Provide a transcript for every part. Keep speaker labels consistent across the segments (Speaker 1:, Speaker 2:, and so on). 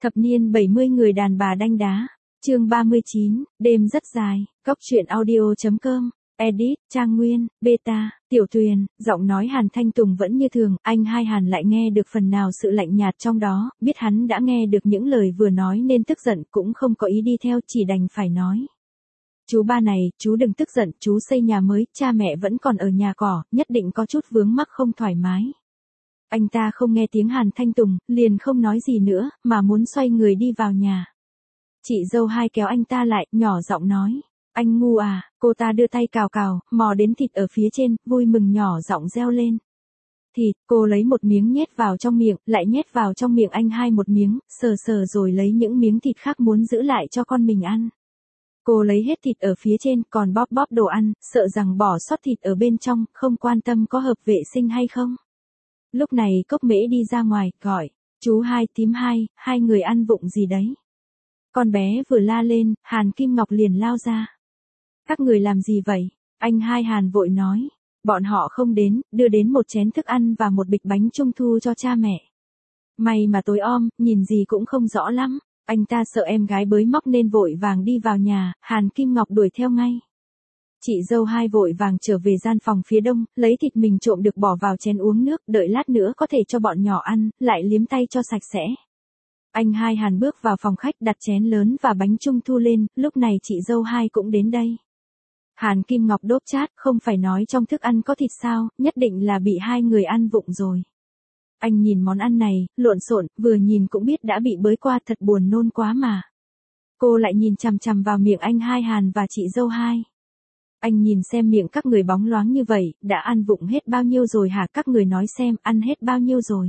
Speaker 1: Thập niên 70 người đàn bà đanh đá. Chương 39, đêm rất dài. Cốc truyện audio.com. Edit, Trang Nguyên, Beta, Tiểu Tuyền, giọng nói Hàn Thanh Tùng vẫn như thường, anh hai Hàn lại nghe được phần nào sự lạnh nhạt trong đó, biết hắn đã nghe được những lời vừa nói nên tức giận cũng không có ý đi theo, chỉ đành phải nói. Chú ba này, chú đừng tức giận, chú xây nhà mới, cha mẹ vẫn còn ở nhà cỏ, nhất định có chút vướng mắc không thoải mái. Anh ta không nghe tiếng Hàn Thanh Tùng, liền không nói gì nữa, mà muốn xoay người đi vào nhà. Chị dâu hai kéo anh ta lại, nhỏ giọng nói. Anh ngu à, cô ta đưa tay cào cào, mò đến thịt ở phía trên, vui mừng nhỏ giọng reo lên. Thịt, cô lấy một miếng nhét vào trong miệng, lại nhét vào trong miệng anh hai một miếng, sờ sờ rồi lấy những miếng thịt khác muốn giữ lại cho con mình ăn. Cô lấy hết thịt ở phía trên, còn bóp bóp đồ ăn, sợ rằng bỏ sót thịt ở bên trong, không quan tâm có hợp vệ sinh hay không. Lúc này Cốc Mễ đi ra ngoài, gọi, chú hai tím hai người ăn vụng gì đấy. Con bé vừa la lên, Hàn Kim Ngọc liền lao ra. Các người làm gì vậy? Anh hai Hàn vội nói. Bọn họ không đến, đưa đến một chén thức ăn và một bịch bánh trung thu cho cha mẹ. May mà tối om, nhìn gì cũng không rõ lắm. Anh ta sợ em gái bới móc nên vội vàng đi vào nhà, Hàn Kim Ngọc đuổi theo ngay. Chị dâu hai vội vàng trở về gian phòng phía đông, lấy thịt mình trộm được bỏ vào chén uống nước, đợi lát nữa có thể cho bọn nhỏ ăn, lại liếm tay cho sạch sẽ. Anh hai Hàn bước vào phòng khách đặt chén lớn và bánh trung thu lên, lúc này chị dâu hai cũng đến đây. Hàn Kim Ngọc đốp chát, không phải nói trong thức ăn có thịt sao, nhất định là bị hai người ăn vụng rồi. Anh nhìn món ăn này, lộn xộn, vừa nhìn cũng biết đã bị bới qua, thật buồn nôn quá mà. Cô lại nhìn chằm chằm vào miệng anh hai Hàn và chị dâu hai. Anh nhìn xem miệng các người bóng loáng như vậy, đã ăn vụng hết bao nhiêu rồi hả, các người nói xem, ăn hết bao nhiêu rồi.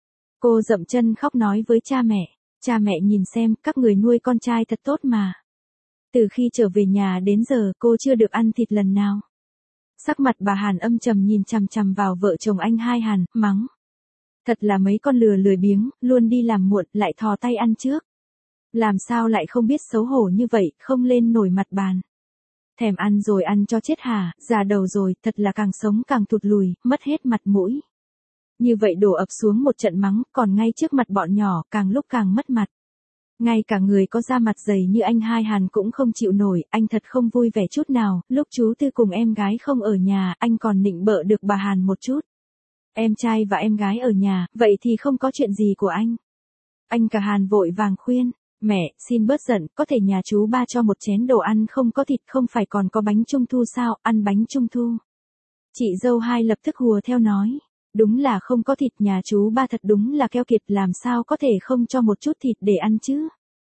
Speaker 1: Cô dậm chân khóc nói với cha mẹ nhìn xem, các người nuôi con trai thật tốt mà. Từ khi trở về nhà đến giờ cô chưa được ăn thịt lần nào. Sắc mặt bà Hàn âm trầm nhìn chằm chằm vào vợ chồng anh hai Hàn, mắng. Thật là mấy con lừa lười biếng, luôn đi làm muộn, lại thò tay ăn trước. Làm sao lại không biết xấu hổ như vậy, không lên nổi mặt bàn. Thèm ăn rồi ăn cho chết hả, già đầu rồi, thật là càng sống càng thụt lùi, mất hết mặt mũi. Như vậy đổ ập xuống một trận mắng, còn ngay trước mặt bọn nhỏ, càng lúc càng mất mặt. Ngay cả người có da mặt dày như anh hai Hàn cũng không chịu nổi, anh thật không vui vẻ chút nào, lúc chú Tư cùng em gái không ở nhà, anh còn nịnh bợ được bà Hàn một chút. Em trai và em gái ở nhà, vậy thì không có chuyện gì của anh. Anh cả Hàn vội vàng khuyên, mẹ, xin bớt giận, có thể nhà chú ba cho một chén đồ ăn không có thịt, không phải còn có bánh trung thu sao, ăn bánh trung thu. Chị dâu hai lập tức hùa theo nói. Đúng là không có thịt, nhà chú ba thật đúng là keo kiệt, làm sao có thể không cho một chút thịt để ăn chứ.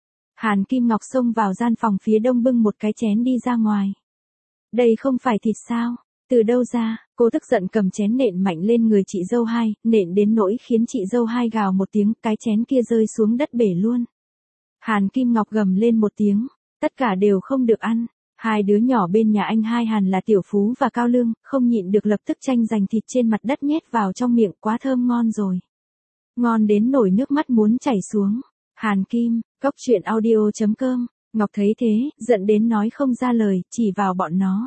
Speaker 1: Hàn Kim Ngọc xông vào gian phòng phía đông bưng một cái chén đi ra ngoài. Đây không phải thịt sao? Từ đâu ra? Cô tức giận cầm chén nện mạnh lên người chị dâu hai, nện đến nỗi khiến chị dâu hai gào một tiếng, cái chén kia rơi xuống đất bể luôn. Hàn Kim Ngọc gầm lên một tiếng, tất cả đều không được ăn. Hai đứa nhỏ bên nhà anh hai Hàn là Tiểu Phú và Cao Lương, không nhịn được lập tức tranh giành thịt trên mặt đất nhét vào trong miệng, quá thơm ngon rồi. Ngon đến nổi nước mắt muốn chảy xuống. Hàn Kim, Cốc truyện audio.com. Ngọc thấy thế, giận đến nói không ra lời, chỉ vào bọn nó.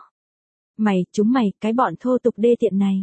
Speaker 1: Chúng mày, cái bọn thô tục đê tiện này.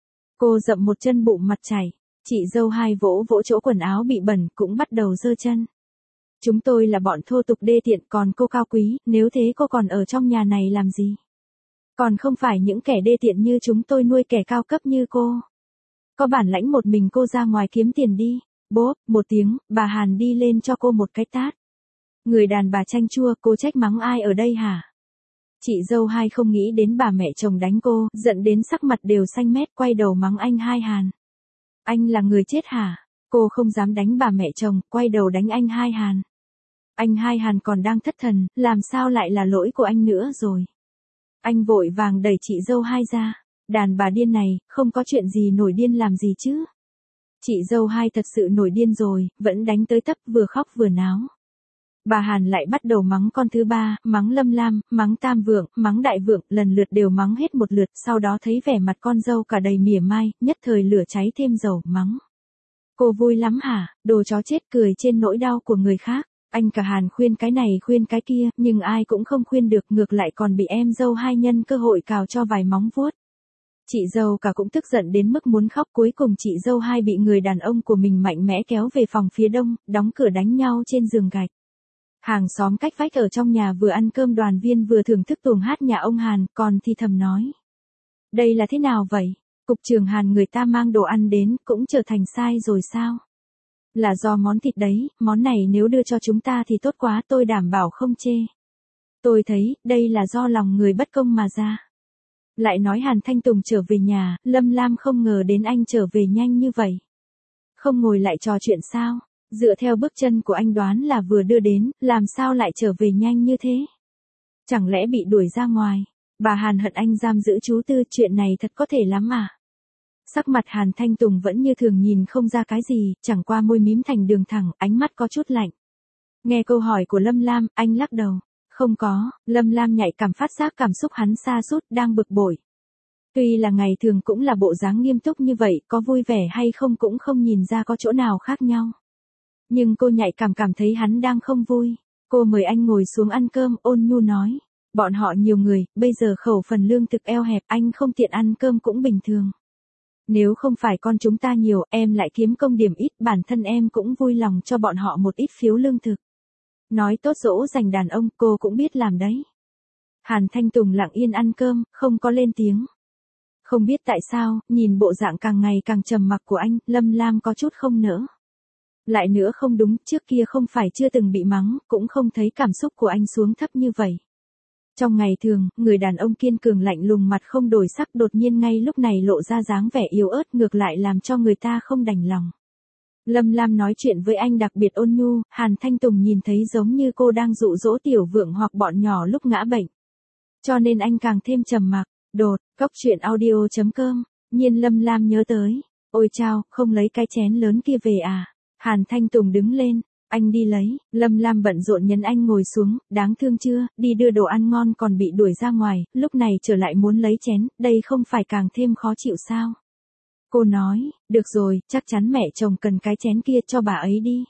Speaker 1: Cô dậm một chân bụng mặt chảy. Chị dâu hai vỗ vỗ chỗ quần áo bị bẩn, cũng bắt đầu giơ chân. Chúng tôi là bọn thô tục đê tiện, còn cô cao quý, nếu thế cô còn ở trong nhà này làm gì? Còn không phải những kẻ đê tiện như chúng tôi nuôi kẻ cao cấp như cô. Có bản lãnh một mình cô ra ngoài kiếm tiền đi. Bốp, một tiếng, bà Hàn đi lên cho cô một cái tát. Người đàn bà chanh chua, cô trách mắng ai ở đây hả? Chị dâu hai không nghĩ đến bà mẹ chồng đánh cô, giận đến sắc mặt đều xanh mét, quay đầu mắng anh hai Hàn. Anh là người chết hả? Cô không dám đánh bà mẹ chồng, quay đầu đánh anh hai Hàn. Anh hai Hàn còn đang thất thần, làm sao lại là lỗi của anh nữa rồi. Anh vội vàng đẩy chị dâu hai ra. Đàn bà điên này, không có chuyện gì nổi điên làm gì chứ. Chị dâu hai thật sự nổi điên rồi, vẫn đánh tới tấp, vừa khóc vừa náo. Bà Hàn lại bắt đầu mắng con thứ ba, mắng Lâm Lam, mắng Tam Vượng, mắng Đại Vượng, lần lượt đều mắng hết một lượt, sau đó thấy vẻ mặt con dâu cả đầy mỉa mai, nhất thời lửa cháy thêm dầu, mắng. Cô vui lắm hả, đồ chó chết, cười trên nỗi đau của người khác. Anh cả Hàn khuyên cái này khuyên cái kia, nhưng ai cũng không khuyên được, ngược lại còn bị em dâu hai nhân cơ hội cào cho vài móng vuốt. Chị dâu cả cũng tức giận đến mức muốn khóc, cuối cùng chị dâu hai bị người đàn ông của mình mạnh mẽ kéo về phòng phía đông, đóng cửa đánh nhau trên giường gạch. Hàng xóm cách vách ở trong nhà vừa ăn cơm đoàn viên vừa thưởng thức tuồng hát nhà ông Hàn, còn thì thầm nói. Đây là thế nào vậy? Cục trưởng Hàn người ta mang đồ ăn đến, cũng trở thành sai rồi sao? Là do món thịt đấy, món này nếu đưa cho chúng ta thì tốt quá, tôi đảm bảo không chê. Tôi thấy, đây là do lòng người bất công mà ra. Lại nói Hàn Thanh Tùng trở về nhà, Lâm Lam không ngờ đến anh trở về nhanh như vậy. Không ngồi lại trò chuyện sao? Dựa theo bước chân của anh đoán là vừa đưa đến, làm sao lại trở về nhanh như thế? Chẳng lẽ bị đuổi ra ngoài? Bà Hàn hận anh giam giữ chú Tư, chuyện này thật có thể lắm à? Sắc mặt Hàn Thanh Tùng vẫn như thường, nhìn không ra cái gì, chẳng qua môi mím thành đường thẳng, ánh mắt có chút lạnh. Nghe câu hỏi của Lâm Lam, anh lắc đầu. Không có. Lâm Lam nhạy cảm phát giác cảm xúc hắn sa sút, đang bực bội. Tuy là ngày thường cũng là bộ dáng nghiêm túc như vậy, có vui vẻ hay không cũng không nhìn ra có chỗ nào khác nhau. Nhưng cô nhạy cảm thấy hắn đang không vui. Cô mời anh ngồi xuống ăn cơm, ôn nhu nói. Bọn họ nhiều người, bây giờ khẩu phần lương thực eo hẹp, anh không tiện ăn cơm cũng bình thường. Nếu không phải con chúng ta nhiều, em lại kiếm công điểm ít, bản thân em cũng vui lòng cho bọn họ một ít phiếu lương thực. Nói tốt dỗ dành đàn ông, cô cũng biết làm đấy. Hàn Thanh Tùng lặng yên ăn cơm, không có lên tiếng. Không biết tại sao, nhìn bộ dạng càng ngày càng trầm mặc của anh, Lâm Lam có chút không nỡ. Lại nữa không đúng, trước kia không phải chưa từng bị mắng, cũng không thấy cảm xúc của anh xuống thấp như vậy. Trong ngày thường, người đàn ông kiên cường lạnh lùng mặt không đổi sắc, đột nhiên ngay lúc này lộ ra dáng vẻ yếu ớt, ngược lại làm cho người ta không đành lòng. Lâm Lam nói chuyện với anh đặc biệt ôn nhu, Hàn Thanh Tùng nhìn thấy giống như cô đang dụ dỗ Tiểu Vượng hoặc bọn nhỏ lúc ngã bệnh. Cho nên anh càng thêm trầm mặc. Đột, cóc truyện audio.com, nhiên Lâm Lam nhớ tới. Ôi chao, không lấy cái chén lớn kia về à? Hàn Thanh Tùng đứng lên. Anh đi lấy. Lâm Lam bận rộn nhấn anh ngồi xuống. Đáng thương chưa, đi đưa đồ ăn ngon còn bị đuổi ra ngoài, lúc này trở lại muốn lấy chén, đây không phải càng thêm khó chịu sao? Cô nói, được rồi, chắc chắn mẹ chồng cần cái chén kia, cho bà ấy đi.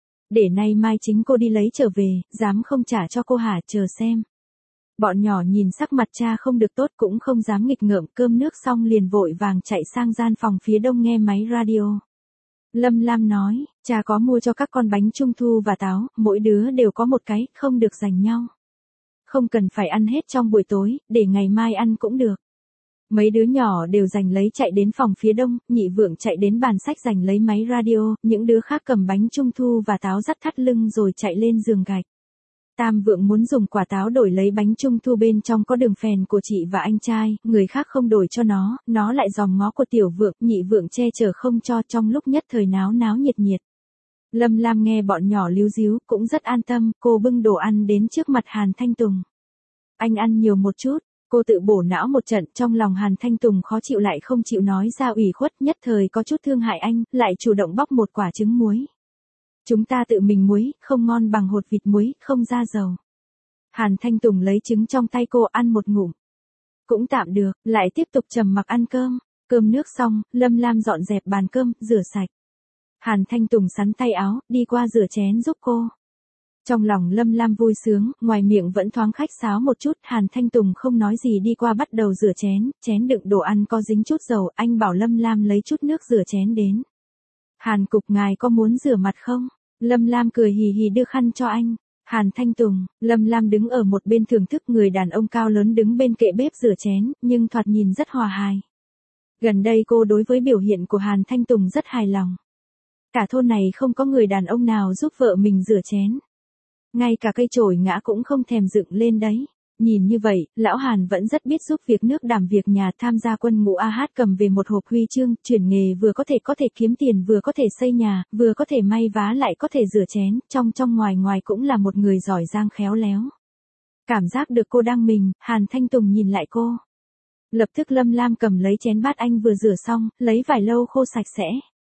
Speaker 1: Để nay mai chính cô đi lấy trở về, dám không trả cho cô hả? Chờ xem. Bọn nhỏ nhìn sắc mặt cha không được tốt cũng không dám nghịch ngợm, cơm nước xong liền vội vàng chạy sang gian phòng phía đông nghe máy radio. Lâm Lam nói, cha có mua cho các con bánh trung thu và táo, mỗi đứa đều có một cái, không được giành nhau. Không cần phải ăn hết trong buổi tối, để ngày mai ăn cũng được. Mấy đứa nhỏ đều giành lấy chạy đến phòng phía đông, Nhị Vượng chạy đến bàn sách giành lấy máy radio, những đứa khác cầm bánh trung thu và táo dắt thắt lưng rồi chạy lên giường gạch. Tam Vượng muốn dùng quả táo đổi lấy bánh trung thu bên trong có đường phèn của chị và anh trai, người khác không đổi cho nó lại dòm ngó của Tiểu Vượng, Nhị Vượng che chở không cho, trong lúc nhất thời náo náo nhiệt nhiệt. Lâm Lam nghe bọn nhỏ líu díu, cũng rất an tâm, cô bưng đồ ăn đến trước mặt Hàn Thanh Tùng. Anh ăn nhiều một chút. Cô tự bổ não một trận, trong lòng Hàn Thanh Tùng khó chịu lại không chịu nói ra ủy khuất, nhất thời có chút thương hại anh, lại chủ động bóc một quả trứng muối. Chúng ta tự mình muối, không ngon bằng hột vịt muối, không ra dầu. Hàn Thanh Tùng lấy trứng trong tay cô ăn một ngụm. Cũng tạm được, lại tiếp tục trầm mặc ăn cơm. Cơm nước xong, Lâm Lam dọn dẹp bàn cơm, rửa sạch. Hàn Thanh Tùng sắn tay áo, đi qua rửa chén giúp cô. Trong lòng Lâm Lam vui sướng, ngoài miệng vẫn thoáng khách sáo một chút, Hàn Thanh Tùng không nói gì đi qua bắt đầu rửa chén, chén đựng đồ ăn có dính chút dầu, anh bảo Lâm Lam lấy chút nước rửa chén đến. Hàn cục ngài có muốn rửa mặt không? Lâm Lam cười hì hì đưa khăn cho anh. Hàn Thanh Tùng, Lâm Lam đứng ở một bên thưởng thức, người đàn ông cao lớn đứng bên kệ bếp rửa chén, nhưng thoạt nhìn rất hòa hài. Gần đây cô đối với biểu hiện của Hàn Thanh Tùng rất hài lòng. Cả thôn này không có người đàn ông nào giúp vợ mình rửa chén. Ngay cả cây chổi ngã cũng không thèm dựng lên đấy. Nhìn như vậy, lão Hàn vẫn rất biết giúp việc nước đảm việc nhà, tham gia quân ngũ AH, cầm về một hộp huy chương, chuyển nghề vừa có thể kiếm tiền, vừa có thể xây nhà, vừa có thể may vá lại có thể rửa chén, trong ngoài cũng là một người giỏi giang khéo léo. Cảm giác được cô đang mình, Hàn Thanh Tùng nhìn lại cô. Lập tức Lâm Lam cầm lấy chén bát anh vừa rửa xong, lấy vải lau khô sạch sẽ.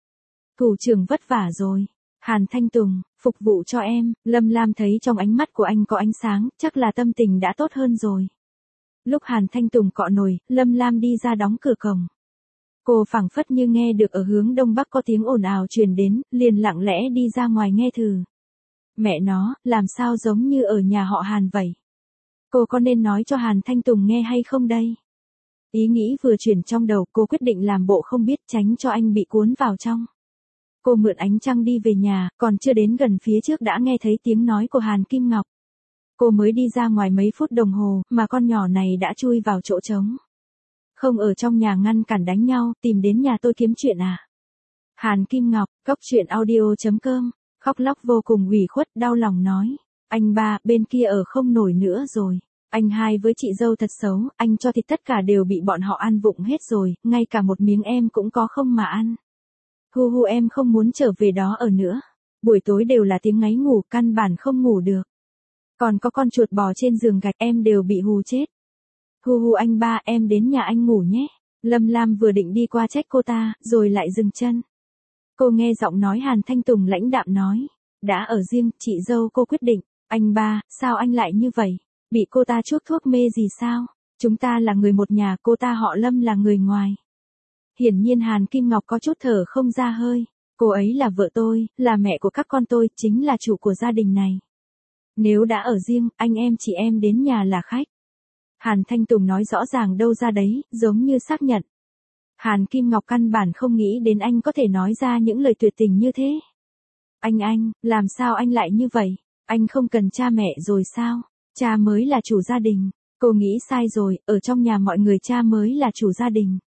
Speaker 1: Thủ trưởng vất vả rồi. Hàn Thanh Tùng, phục vụ cho em. Lâm Lam thấy trong ánh mắt của anh có ánh sáng, chắc là tâm tình đã tốt hơn rồi. Lúc Hàn Thanh Tùng cọ nồi, Lâm Lam đi ra đóng cửa cổng. Cô phảng phất như nghe được ở hướng đông bắc có tiếng ồn ào truyền đến, liền lặng lẽ đi ra ngoài nghe thử. Mẹ nó, làm sao giống như ở nhà họ Hàn vậy? Cô có nên nói cho Hàn Thanh Tùng nghe hay không đây? Ý nghĩ vừa chuyển trong đầu, cô quyết định làm bộ không biết tránh cho anh bị cuốn vào trong. Cô mượn ánh trăng đi về nhà, còn chưa đến gần phía trước đã nghe thấy tiếng nói của Hàn Kim Ngọc. Cô mới đi ra ngoài mấy phút đồng hồ, mà con nhỏ này đã chui vào chỗ trống. Không ở trong nhà ngăn cản đánh nhau, tìm đến nhà tôi kiếm chuyện à? Hàn Kim Ngọc, coctruyện.audio.com, khóc lóc vô cùng ủy khuất, đau lòng nói. Anh ba, bên kia ở không nổi nữa rồi. Anh hai với chị dâu thật xấu, anh cho thì tất cả đều bị bọn họ ăn vụng hết rồi, ngay cả một miếng em cũng có không mà ăn. Hu hu, em không muốn trở về đó ở nữa. Buổi tối đều là tiếng ngáy ngủ, căn bản không ngủ được. Còn có con chuột bò trên giường gạch, em đều bị hù chết. Hu hu anh ba, em đến nhà anh ngủ nhé. Lâm Lam vừa định đi qua trách cô ta, rồi lại dừng chân. Cô nghe giọng nói Hàn Thanh Tùng lãnh đạm nói. Đã ở riêng, chị dâu cô quyết định. Anh ba, sao anh lại như vậy? Bị cô ta chuốc thuốc mê gì sao? Chúng ta là người một nhà, cô ta họ Lâm là người ngoài. Hiển nhiên Hàn Kim Ngọc có chút thở không ra hơi. Cô ấy là vợ tôi, là mẹ của các con tôi, chính là chủ của gia đình này. Nếu đã ở riêng, anh em chị em đến nhà là khách. Hàn Thanh Tùng nói rõ ràng đâu ra đấy, giống như xác nhận. Hàn Kim Ngọc căn bản không nghĩ đến anh có thể nói ra những lời tuyệt tình như thế. Anh, làm sao anh lại như vậy? Anh không cần cha mẹ rồi sao? Cha mới là chủ gia đình. Cô nghĩ sai rồi, ở trong nhà mọi người cha mới là chủ gia đình.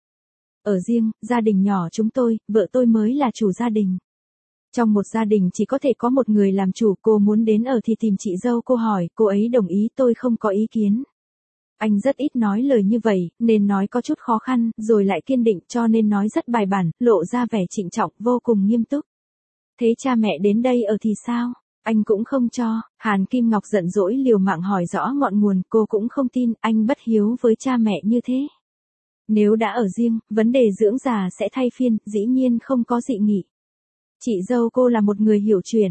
Speaker 1: Ở riêng, gia đình nhỏ chúng tôi, vợ tôi mới là chủ gia đình. Trong một gia đình chỉ có thể có một người làm chủ, cô muốn đến ở thì tìm chị dâu cô hỏi, cô ấy đồng ý, tôi không có ý kiến. Anh rất ít nói lời như vậy, nên nói có chút khó khăn, rồi lại kiên định, cho nên nói rất bài bản, lộ ra vẻ trịnh trọng, vô cùng nghiêm túc. Thế cha mẹ đến đây ở thì sao? Anh cũng không cho. Hàn Kim Ngọc giận dỗi liều mạng hỏi rõ ngọn nguồn, cô cũng không tin, anh bất hiếu với cha mẹ như thế. Nếu đã ở riêng, vấn đề dưỡng già sẽ thay phiên, dĩ nhiên không có dị nghị. Chị dâu cô là một người hiểu chuyện.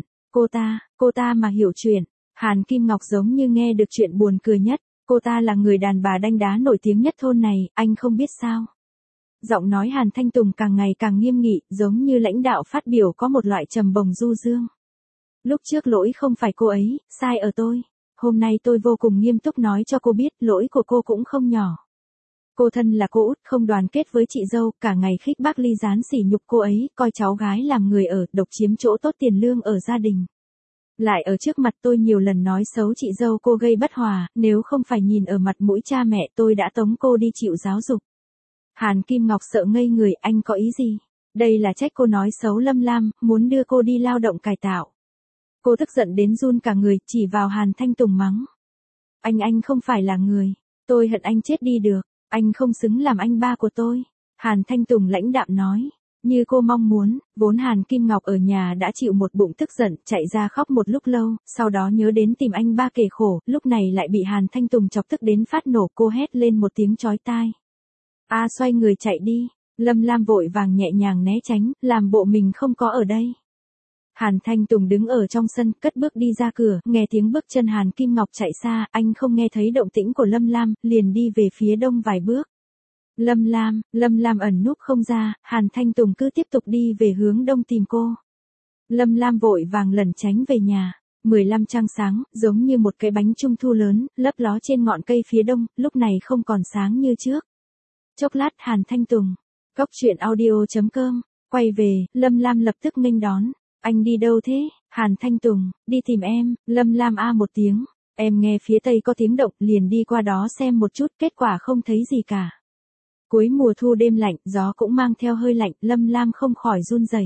Speaker 1: Cô ta mà hiểu chuyện. Hàn Kim Ngọc giống như nghe được chuyện buồn cười nhất. Cô ta là người đàn bà đanh đá nổi tiếng nhất thôn này, anh không biết sao. Giọng nói Hàn Thanh Tùng càng ngày càng nghiêm nghị, giống như lãnh đạo phát biểu có một loại trầm bồng du dương. Lúc trước lỗi không phải cô ấy, sai ở tôi. Hôm nay tôi vô cùng nghiêm túc nói cho cô biết, lỗi của cô cũng không nhỏ. Cô thân là cô út, không đoàn kết với chị dâu, cả ngày khích bác ly gián sỉ nhục cô ấy, coi cháu gái làm người ở, độc chiếm chỗ tốt tiền lương ở gia đình. Lại ở trước mặt tôi nhiều lần nói xấu chị dâu cô gây bất hòa, nếu không phải nhìn ở mặt mũi cha mẹ tôi đã tống cô đi chịu giáo dục. Hàn Kim Ngọc sợ ngây người, anh có ý gì? Đây là trách cô nói xấu Lâm Lam, muốn đưa cô đi lao động cải tạo. Cô tức giận đến run cả người, chỉ vào Hàn Thanh Tùng mắng. Anh không phải là người. Tôi hận anh chết đi được. Anh không xứng làm anh ba của tôi. Hàn Thanh Tùng lãnh đạm nói. Như cô mong muốn, vốn Hàn Kim Ngọc ở nhà đã chịu một bụng tức giận, chạy ra khóc một lúc lâu, sau đó nhớ đến tìm anh ba kể khổ, lúc này lại bị Hàn Thanh Tùng chọc tức đến phát nổ, cô hét lên một tiếng chói tai. Xoay người chạy đi. Lâm Lam vội vàng nhẹ nhàng né tránh, làm bộ mình không có ở đây. Hàn Thanh Tùng đứng ở trong sân, cất bước đi ra cửa, nghe tiếng bước chân Hàn Kim Ngọc chạy xa, anh không nghe thấy động tĩnh của Lâm Lam, liền đi về phía đông vài bước. Lâm Lam ẩn núp không ra, Hàn Thanh Tùng cứ tiếp tục đi về hướng đông tìm cô. Lâm Lam vội vàng lẩn tránh về nhà. 15 trăng sáng, giống như một cái bánh trung thu lớn, lấp ló trên ngọn cây phía đông, lúc này không còn sáng như trước. Chốc lát Hàn Thanh Tùng, coctruyện.audio.com, quay về, Lâm Lam lập tức nghênh đón. Anh đi đâu thế? Hàn Thanh Tùng, đi tìm em. Lâm Lam một tiếng. Em nghe phía tây có tiếng động, liền đi qua đó xem một chút, kết quả không thấy gì cả. Cuối mùa thu đêm lạnh, gió cũng mang theo hơi lạnh, Lâm Lam không khỏi run rẩy.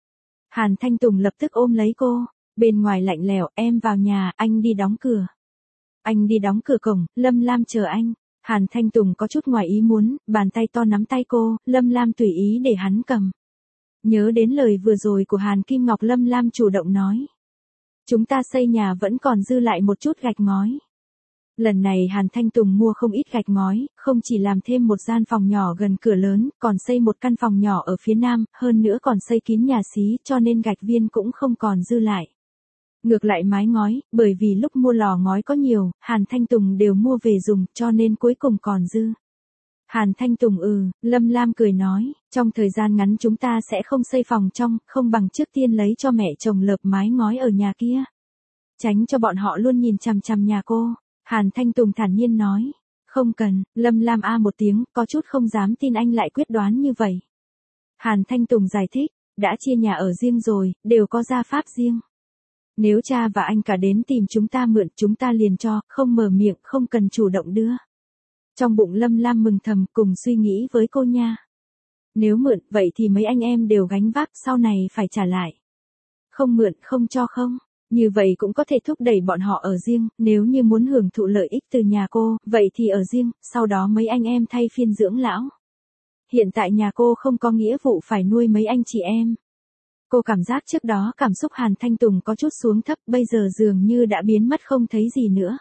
Speaker 1: Hàn Thanh Tùng lập tức ôm lấy cô. Bên ngoài lạnh lẽo, em vào nhà, anh đi đóng cửa. Anh đi đóng cửa cổng, Lâm Lam chờ anh. Hàn Thanh Tùng có chút ngoài ý muốn, bàn tay to nắm tay cô, Lâm Lam tùy ý để hắn cầm. Nhớ đến lời vừa rồi của Hàn Kim Ngọc, Lâm Lam chủ động nói. Chúng ta xây nhà vẫn còn dư lại một chút gạch ngói. Lần này Hàn Thanh Tùng mua không ít gạch ngói, không chỉ làm thêm một gian phòng nhỏ gần cửa lớn, còn xây một căn phòng nhỏ ở phía nam, hơn nữa còn xây kín nhà xí, cho nên gạch viên cũng không còn dư lại. Ngược lại mái ngói, bởi vì lúc mua lò ngói có nhiều, Hàn Thanh Tùng đều mua về dùng, cho nên cuối cùng còn dư. Hàn Thanh Tùng Lâm Lam cười nói, trong thời gian ngắn chúng ta sẽ không xây phòng trong, không bằng trước tiên lấy cho mẹ chồng lợp mái ngói ở nhà kia. Tránh cho bọn họ luôn nhìn chằm chằm nhà cô. Hàn Thanh Tùng thản nhiên nói, Không cần, Lâm Lam a một tiếng, có chút không dám tin anh lại quyết đoán như vậy. Hàn Thanh Tùng giải thích, đã chia nhà ở riêng rồi, đều có gia pháp riêng. Nếu cha và anh cả đến tìm chúng ta mượn, chúng ta liền cho, không mở miệng, không cần chủ động đưa. Trong bụng Lâm Lam mừng thầm, cùng suy nghĩ với cô nha. Nếu mượn, vậy thì mấy anh em đều gánh vác, sau này phải trả lại. Không mượn, không cho không. Như vậy cũng có thể thúc đẩy bọn họ ở riêng, nếu như muốn hưởng thụ lợi ích từ nhà cô, vậy thì ở riêng, sau đó mấy anh em thay phiên dưỡng lão. Hiện tại nhà cô không có nghĩa vụ phải nuôi mấy anh chị em. Cô cảm giác trước đó cảm xúc Hàn Thanh Tùng có chút xuống thấp, bây giờ dường như đã biến mất không thấy gì nữa.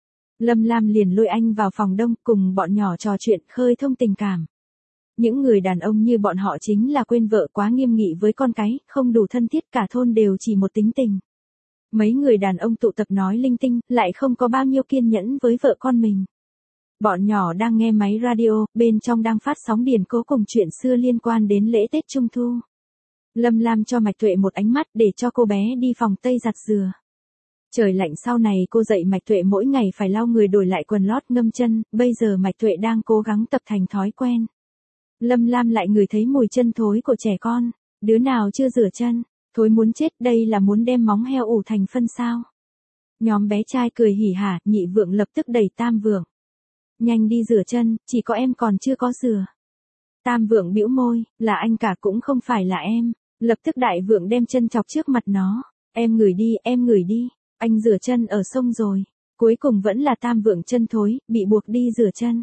Speaker 1: Lâm Lam liền lôi anh vào phòng đông, cùng bọn nhỏ trò chuyện, khơi thông tình cảm. Những người đàn ông như bọn họ chính là quên vợ, quá nghiêm nghị với con cái, không đủ thân thiết, cả thôn đều chỉ một tính tình. Mấy người đàn ông tụ tập nói linh tinh, lại không có bao nhiêu kiên nhẫn với vợ con mình. Bọn nhỏ đang nghe máy radio, bên trong đang phát sóng điển cố cùng chuyện xưa liên quan đến lễ Tết Trung Thu. Lâm Lam cho Mạch Tuệ một ánh mắt để cho cô bé đi phòng Tây giặt dừa. Trời lạnh, sau này cô dạy Mạch Tuệ mỗi ngày phải lau người, đổi lại quần lót, ngâm chân, bây giờ Mạch Tuệ đang cố gắng tập thành thói quen. Lâm Lam lại ngửi thấy mùi chân thối của trẻ con, đứa nào chưa rửa chân, thối muốn chết, đây là muốn đem móng heo ủ thành phân sao. Nhóm bé trai cười hỉ hả, Nhị Vượng lập tức đẩy Tam Vượng. Nhanh đi rửa chân, chỉ có em còn chưa có rửa. Tam Vượng bĩu môi, là anh cả cũng không phải là em. Lập tức Đại Vượng đem chân chọc trước mặt nó. Em ngửi đi, em ngửi đi. Anh rửa chân ở sông rồi. Cuối cùng vẫn là Tam Vượng chân thối, bị buộc đi rửa chân.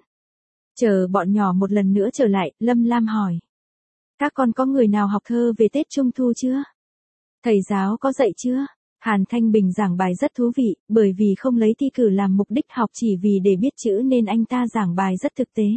Speaker 1: Chờ bọn nhỏ một lần nữa trở lại, Lâm Lam hỏi. Các con có người nào học thơ về Tết Trung Thu chưa? Thầy giáo có dạy chưa? Hàn Thanh Bình giảng bài rất thú vị, bởi vì không lấy thi cử làm mục đích học, chỉ vì để biết chữ nên anh ta giảng bài rất thực tế.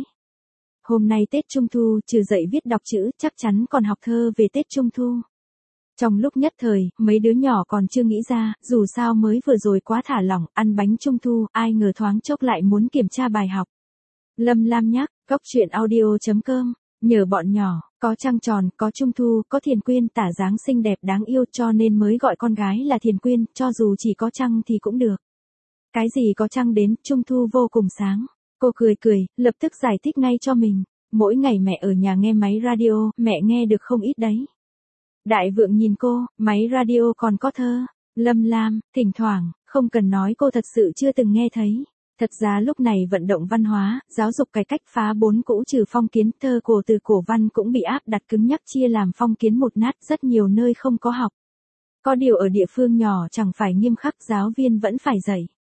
Speaker 1: Hôm nay Tết Trung Thu, trừ dạy viết đọc chữ, chắc chắn còn học thơ về Tết Trung Thu. Trong lúc nhất thời, mấy đứa nhỏ còn chưa nghĩ ra, dù sao mới vừa rồi quá thả lỏng, ăn bánh Trung Thu, ai ngờ thoáng chốc lại muốn kiểm tra bài học. Lâm Lam nhắc, cóc truyện audio.com, nhờ bọn nhỏ, có trăng tròn, có Trung Thu, có Thiền Quyên, tả dáng xinh đẹp đáng yêu cho nên mới gọi con gái là Thiền Quyên, cho dù chỉ có trăng thì cũng được. Cái gì có trăng đến, Trung Thu vô cùng sáng. Cô cười cười, lập tức giải thích ngay cho mình. Mỗi ngày mẹ ở nhà nghe máy radio, mẹ nghe được không ít đấy. Đại Vượng nhìn cô, máy radio còn có thơ. Lâm Lam, thỉnh thoảng, không cần nói, cô thật sự chưa từng nghe thấy. Thật ra lúc này vận động văn hóa, giáo dục cải cách phá bốn cũ trừ phong kiến, thơ cổ từ cổ văn cũng bị áp đặt cứng nhắc, chia làm phong kiến một nát, rất nhiều nơi không có học. Có điều ở địa phương nhỏ chẳng phải nghiêm khắc, giáo viên vẫn phải dạy.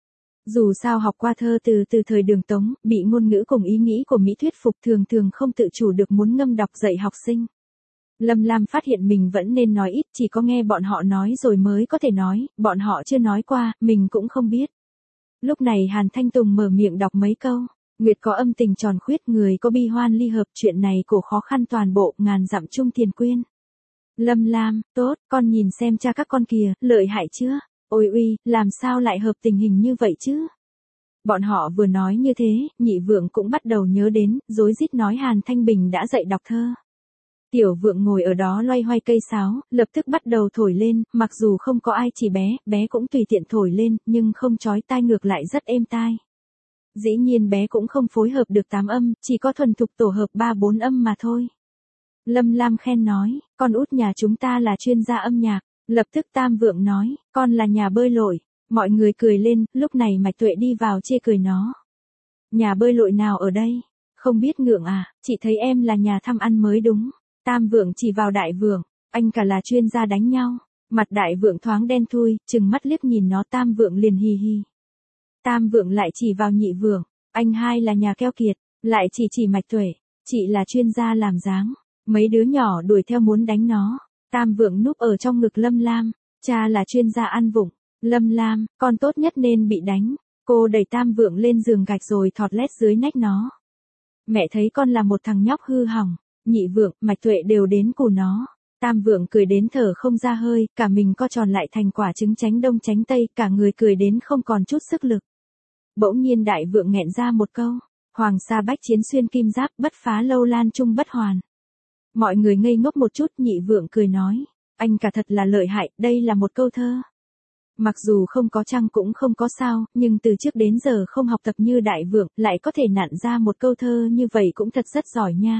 Speaker 1: Dù sao học qua thơ từ thời Đường Tống, bị ngôn ngữ cùng ý nghĩ của Mỹ thuyết phục, thường không tự chủ được muốn ngâm đọc dạy học sinh. Lâm Lam phát hiện mình vẫn nên nói ít, chỉ có nghe bọn họ nói rồi mới có thể nói, bọn họ chưa nói qua, mình cũng không biết. Lúc này Hàn Thanh Tùng mở miệng đọc mấy câu. Nguyệt có âm tình tròn khuyết, người có bi hoan ly hợp, chuyện này cổ khó khăn toàn bộ, ngàn dặm chung Thiền Quyên. Lâm Lam, tốt, con nhìn xem cha các con kìa, lợi hại chưa? Ôi uy, làm sao lại hợp tình hình như vậy chứ? Bọn họ vừa nói như thế, Nhị Vượng cũng bắt đầu nhớ đến, rối rít nói Hàn Thanh Bình đã dạy đọc thơ. Tiểu Vượng ngồi ở đó loay hoay cây sáo, lập tức bắt đầu thổi lên, mặc dù không có ai chỉ bé cũng tùy tiện thổi lên, nhưng không chói tai, ngược lại rất êm tai. Dĩ nhiên bé cũng không phối hợp được 8 âm, chỉ có thuần thục tổ hợp 3-4 âm mà thôi. Lâm Lam khen nói, con út nhà chúng ta là chuyên gia âm nhạc. Lập tức Tam Vượng nói, con là nhà bơi lội. Mọi người cười lên, lúc này Mạch Tuệ đi vào chê cười nó. Nhà bơi lội nào ở đây? Không biết ngượng à, chị thấy em là nhà thăm ăn mới đúng. Tam Vượng chỉ vào Đại Vượng, anh cả là chuyên gia đánh nhau. Mặt Đại Vượng thoáng đen thui, chừng mắt liếc nhìn nó, Tam Vượng liền hì hì. Tam Vượng lại chỉ vào Nhị Vượng, anh hai là nhà keo kiệt, lại chỉ Mạch Tuệ, chị là chuyên gia làm dáng. Mấy đứa nhỏ đuổi theo muốn đánh nó. Tam Vượng núp ở trong ngực Lâm Lam, cha là chuyên gia ăn vụng. Lâm Lam, con tốt nhất nên bị đánh. Cô đẩy Tam Vượng lên giường gạch rồi thọt lét dưới nách nó. Mẹ thấy con là một thằng nhóc hư hỏng. Nhị Vượng, Mạch Tuệ đều đến cù nó. Tam Vượng cười đến thở không ra hơi, cả mình co tròn lại thành quả trứng tránh đông tránh tây, cả người cười đến không còn chút sức lực. Bỗng nhiên Đại Vượng nghẹn ra một câu, Hoàng sa bách chiến xuyên kim giáp, bất phá lâu lan trung bất hoàn. Mọi người ngây ngốc một chút, Nhị Vượng cười nói, anh cả thật là lợi hại, đây là một câu thơ. Mặc dù không có trăng cũng không có sao, nhưng từ trước đến giờ không học tập như đại vượng, lại có thể nặn ra một câu thơ như vậy cũng thật rất giỏi nha.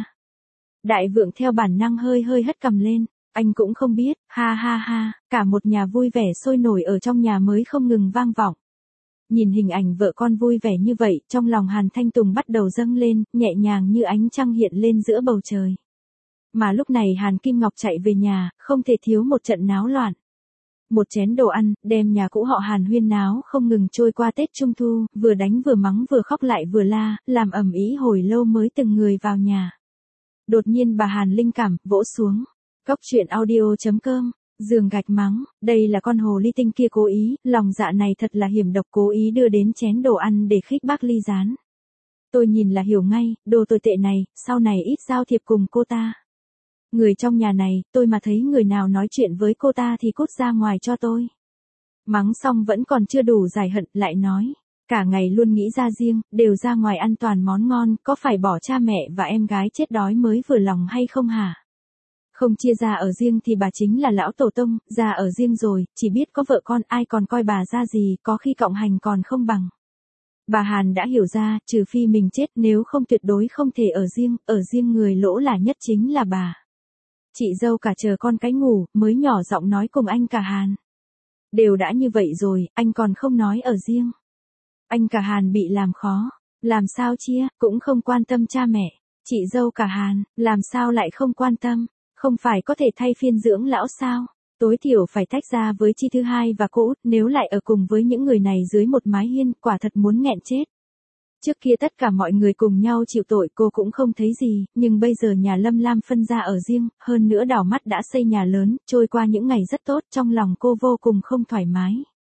Speaker 1: Đại vượng theo bản năng hơi hơi hất cằm lên, anh cũng không biết, ha ha ha, cả một nhà vui vẻ sôi nổi ở trong nhà mới không ngừng vang vọng. Nhìn hình ảnh vợ con vui vẻ như vậy, trong lòng Hàn Thanh Tùng bắt đầu dâng lên, nhẹ nhàng như ánh trăng hiện lên giữa bầu trời. Mà lúc này Hàn Kim Ngọc chạy về nhà, không thể thiếu một trận náo loạn. Một chén đồ ăn, đem nhà cũ họ Hàn huyên náo không ngừng trôi qua Tết Trung Thu, vừa đánh vừa mắng vừa khóc lại vừa la, làm ầm ĩ hồi lâu mới từng người vào nhà. Đột nhiên bà Hàn linh cảm, vỗ xuống. Cóc truyện audio.com, giường gạch mắng, đây là con hồ ly tinh kia cố ý, lòng dạ này thật là hiểm độc, cố ý đưa đến chén đồ ăn để khích bác Ly Gián. Tôi nhìn là hiểu ngay, đồ tồi tệ này, sau này ít giao thiệp cùng cô ta. Người trong nhà này, tôi mà thấy người nào nói chuyện với cô ta thì cút ra ngoài cho tôi. Mắng xong vẫn còn chưa đủ giải hận, lại nói. Cả ngày luôn nghĩ ra riêng, đều ra ngoài ăn toàn món ngon, có phải bỏ cha mẹ và em gái chết đói mới vừa lòng hay không hả? Không chia ra ở riêng thì bà chính là lão tổ tông, ra ở riêng rồi, chỉ biết có vợ con ai còn coi bà ra gì, có khi cộng hành còn không bằng. Bà Hàn đã hiểu ra, trừ phi mình chết, nếu không tuyệt đối không thể ở riêng người lỗ là nhất chính là bà. Chị dâu cả chờ con cái ngủ, mới nhỏ giọng nói cùng anh cả Hàn. Đều đã như vậy rồi, anh còn không nói ở riêng. Anh cả Hàn bị làm khó, làm sao chia, cũng không quan tâm cha mẹ. Chị dâu cả Hàn, làm sao lại không quan tâm, không phải có thể thay phiên dưỡng lão sao? Tối thiểu phải tách ra với Chi Thứ Hai và cô Út, nếu lại ở cùng với những người này dưới một mái hiên, quả thật muốn nghẹn chết. Trước kia tất cả mọi người cùng nhau chịu tội cô cũng không thấy gì, nhưng bây giờ nhà Lâm Lam phân ra ở riêng, hơn nữa đảo mắt đã xây nhà lớn, trôi qua những ngày rất tốt, trong lòng cô vô cùng không thoải mái.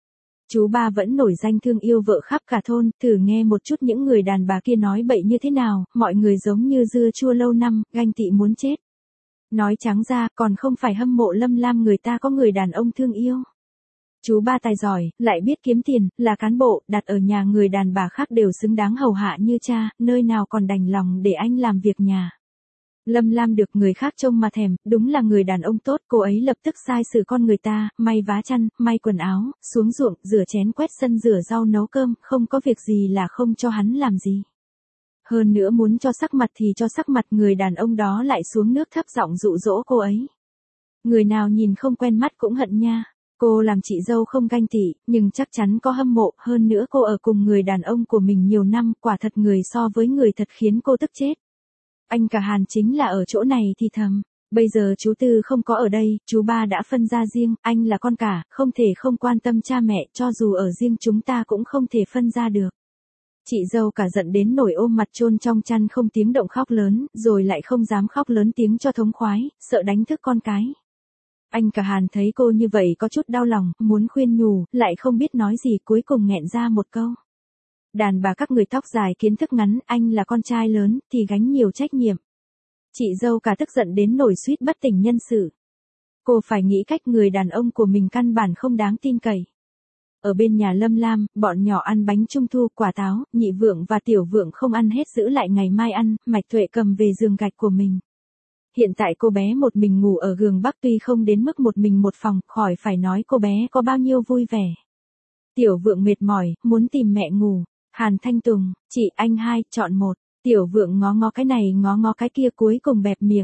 Speaker 1: Chú ba vẫn nổi danh thương yêu vợ khắp cả thôn, thử nghe một chút những người đàn bà kia nói bậy như thế nào, mọi người giống như dưa chua lâu năm, ganh tị muốn chết. Nói trắng ra, còn không phải hâm mộ Lâm Lam người ta có người đàn ông thương yêu. Chú ba tài giỏi, lại biết kiếm tiền, là cán bộ, đặt ở nhà người đàn bà khác đều xứng đáng hầu hạ như cha, nơi nào còn đành lòng để anh làm việc nhà. Lâm Lam được người khác trông mà thèm, đúng là người đàn ông tốt, cô ấy lập tức sai sử con người ta, may vá chăn, may quần áo, xuống ruộng, rửa chén quét sân rửa rau nấu cơm, không có việc gì là không cho hắn làm gì. Hơn nữa muốn cho sắc mặt thì cho sắc mặt, người đàn ông đó lại xuống nước thấp giọng dụ dỗ cô ấy. Người nào nhìn không quen mắt cũng hận nha. Cô làm chị dâu không ganh tị, nhưng chắc chắn có hâm mộ, hơn nữa cô ở cùng người đàn ông của mình nhiều năm, quả thật người so với người thật khiến cô tức chết. Anh cả Hàn chính là ở chỗ này thì thầm, bây giờ chú Tư không có ở đây, chú ba đã phân ra riêng, anh là con cả, không thể không quan tâm cha mẹ, cho dù ở riêng chúng ta cũng không thể phân ra được. Chị dâu cả giận đến nổi ôm mặt chôn trong chăn không tiếng động khóc lớn, rồi lại không dám khóc lớn tiếng cho thống khoái, sợ đánh thức con cái. Anh cả Hàn thấy cô như vậy có chút đau lòng, muốn khuyên nhủ, lại không biết nói gì, cuối cùng nghẹn ra một câu. Đàn bà các người tóc dài kiến thức ngắn, anh là con trai lớn, thì gánh nhiều trách nhiệm. Chị dâu cả tức giận đến nổi suýt bất tỉnh nhân sự. Cô phải nghĩ cách, người đàn ông của mình căn bản không đáng tin cậy. Ở bên nhà Lâm Lam, bọn nhỏ ăn bánh trung thu, quả táo, nhị vượng và tiểu vượng không ăn hết giữ lại ngày mai ăn, Mạch Tuệ cầm về giường gạch của mình. Hiện tại cô bé một mình ngủ ở giường Bắc, tuy không đến mức một mình một phòng, khỏi phải nói cô bé có bao nhiêu vui vẻ. Tiểu vượng mệt mỏi, muốn tìm mẹ ngủ. Hàn Thanh Tùng, chị anh hai, chọn một. Tiểu vượng ngó ngó cái này ngó ngó cái kia, cuối cùng bẹp miệng.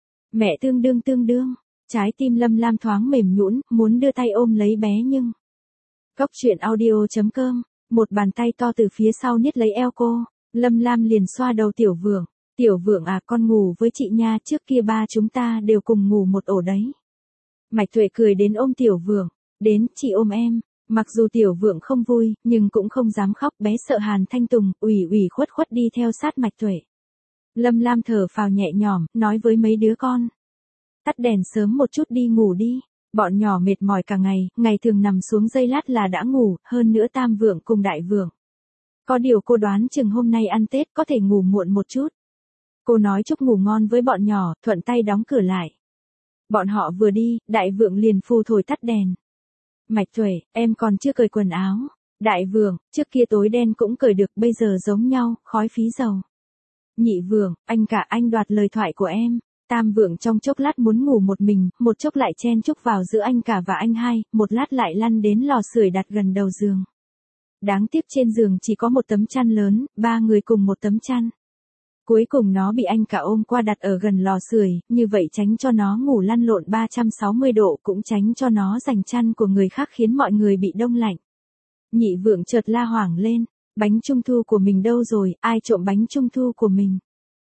Speaker 1: Mẹ tương đương. Trái tim Lâm Lam thoáng mềm nhũn, muốn đưa tay ôm lấy bé nhưng. Cóc truyện audio.com, một bàn tay to từ phía sau niết lấy eo cô. Lâm Lam liền xoa đầu tiểu vượng. Tiểu vượng à, con ngủ với chị nha, trước kia ba chúng ta đều cùng ngủ một ổ đấy. Mạch Tuệ cười đến ôm tiểu vượng. Đến, chị ôm em. Mặc dù tiểu vượng không vui, nhưng cũng không dám khóc, bé sợ Hàn Thanh Tùng, ủy khuất đi theo sát Mạch Tuệ. Lâm Lam thở phào nhẹ nhõm, nói với mấy đứa con. Tắt đèn sớm một chút đi ngủ đi. Bọn nhỏ mệt mỏi cả ngày thường nằm xuống giây lát là đã ngủ, hơn nữa tam vượng cùng đại vượng. Có điều cô đoán chừng hôm nay ăn Tết có thể ngủ muộn một chút. Cô nói chúc ngủ ngon với bọn nhỏ, thuận tay đóng cửa lại. Bọn họ vừa đi, đại vượng liền phù thổi tắt đèn. Mạch Tuệ, em còn chưa cởi quần áo. Đại vượng, trước kia tối đen cũng cởi được, bây giờ giống nhau, khói phí dầu. Nhị vượng, anh cả anh đoạt lời thoại của em. Tam vượng trong chốc lát muốn ngủ một mình, một chốc lại chen chúc vào giữa anh cả và anh hai, một lát lại lăn đến lò sưởi đặt gần đầu giường. Đáng tiếc trên giường chỉ có một tấm chăn lớn, ba người cùng một tấm chăn. Cuối cùng nó bị anh cả ôm qua đặt ở gần lò sưởi, như vậy tránh cho nó ngủ lăn lộn 360 độ, cũng tránh cho nó giành chăn của người khác khiến mọi người bị đông lạnh. Nhị vượng chợt la hoảng lên, bánh trung thu của mình đâu rồi, ai trộm bánh trung thu của mình?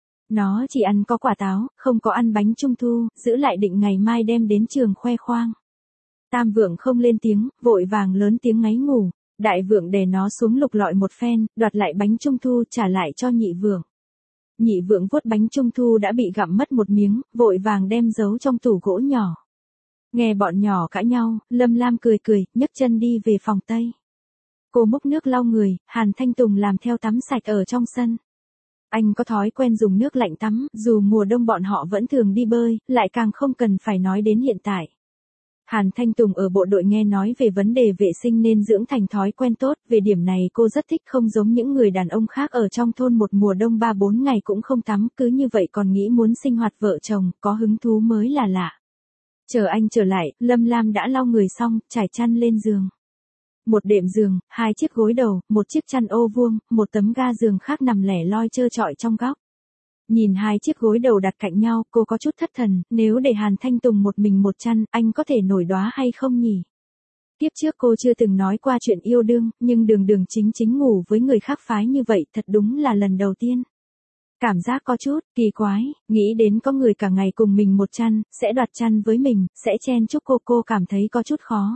Speaker 1: Nó chỉ ăn có quả táo, không có ăn bánh trung thu, giữ lại định ngày mai đem đến trường khoe khoang. Tam vượng không lên tiếng, vội vàng lớn tiếng ngáy ngủ. Đại vượng đè nó xuống lục lọi một phen, đoạt lại bánh trung thu trả lại cho nhị vượng. Nhị vượng vuốt bánh trung thu đã bị gặm mất một miếng, vội vàng đem giấu trong tủ gỗ nhỏ. Nghe bọn nhỏ cãi nhau, Lâm Lam cười cười, nhấc chân đi về phòng Tây. Cô múc nước lau người, Hàn Thanh Tùng làm theo tắm sạch ở trong sân. Anh có thói quen dùng nước lạnh tắm, dù mùa đông bọn họ vẫn thường đi bơi, lại càng không cần phải nói đến hiện tại. Hàn Thanh Tùng ở bộ đội nghe nói về vấn đề vệ sinh nên dưỡng thành thói quen tốt, về điểm này cô rất thích, không giống những người đàn ông khác ở trong thôn một mùa đông 3-4 ngày cũng không tắm, cứ như vậy còn nghĩ muốn sinh hoạt vợ chồng, có hứng thú mới là lạ. Chờ anh trở lại, Lâm Lam đã lau người xong, trải chăn lên giường. Một đệm giường, 2 chiếc gối đầu, một chiếc chăn ô vuông, một tấm ga giường khác nằm lẻ loi trơ trọi trong góc. Nhìn 2 chiếc gối đầu đặt cạnh nhau, cô có chút thất thần, nếu để Hàn Thanh Tùng một mình một chăn, anh có thể nổi đoá hay không nhỉ? Tiếp trước cô chưa từng nói qua chuyện yêu đương, nhưng đường đường chính chính ngủ với người khác phái như vậy thật đúng là lần đầu tiên. Cảm giác có chút kỳ quái, nghĩ đến có người cả ngày cùng mình một chăn, sẽ đoạt chăn với mình, sẽ chen chúc cô cảm thấy có chút khó.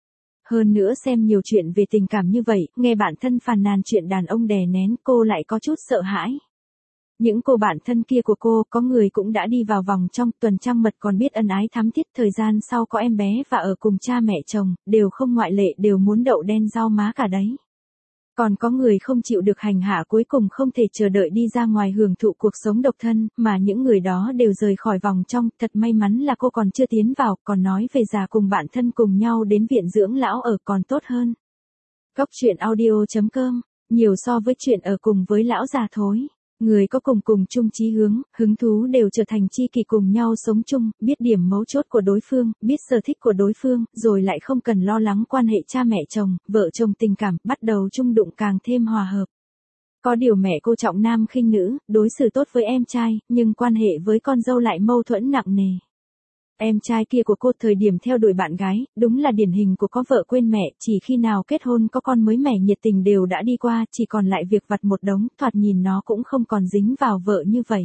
Speaker 1: Hơn nữa xem nhiều chuyện về tình cảm như vậy, nghe bạn thân phàn nàn chuyện đàn ông đè nén, cô lại có chút sợ hãi. Những cô bạn thân kia của cô, có người cũng đã đi vào vòng trong, tuần trăng mật còn biết ân ái thắm thiết, thời gian sau có em bé và ở cùng cha mẹ chồng, đều không ngoại lệ, đều muốn đậu đen rau má cả đấy. Còn có người không chịu được hành hạ, cuối cùng không thể chờ đợi đi ra ngoài hưởng thụ cuộc sống độc thân, mà những người đó đều rời khỏi vòng trong, thật may mắn là cô còn chưa tiến vào, còn nói về già cùng bạn thân cùng nhau đến viện dưỡng lão ở còn tốt hơn. Góc truyện audio.com, nhiều so với chuyện ở cùng với lão già thối. Người có cùng chung chí hướng, hứng thú đều trở thành tri kỷ cùng nhau sống chung, biết điểm mấu chốt của đối phương, biết sở thích của đối phương, rồi lại không cần lo lắng quan hệ cha mẹ chồng, vợ chồng tình cảm, bắt đầu chung đụng càng thêm hòa hợp. Có điều mẹ cô trọng nam khinh nữ, đối xử tốt với em trai, nhưng quan hệ với con dâu lại mâu thuẫn nặng nề. Em trai kia của cô thời điểm theo đuổi bạn gái, đúng là điển hình của có vợ quên mẹ, chỉ khi nào kết hôn có con mới mẻ nhiệt tình đều đã đi qua, chỉ còn lại việc vặt một đống, thoạt nhìn nó cũng không còn dính vào vợ như vậy.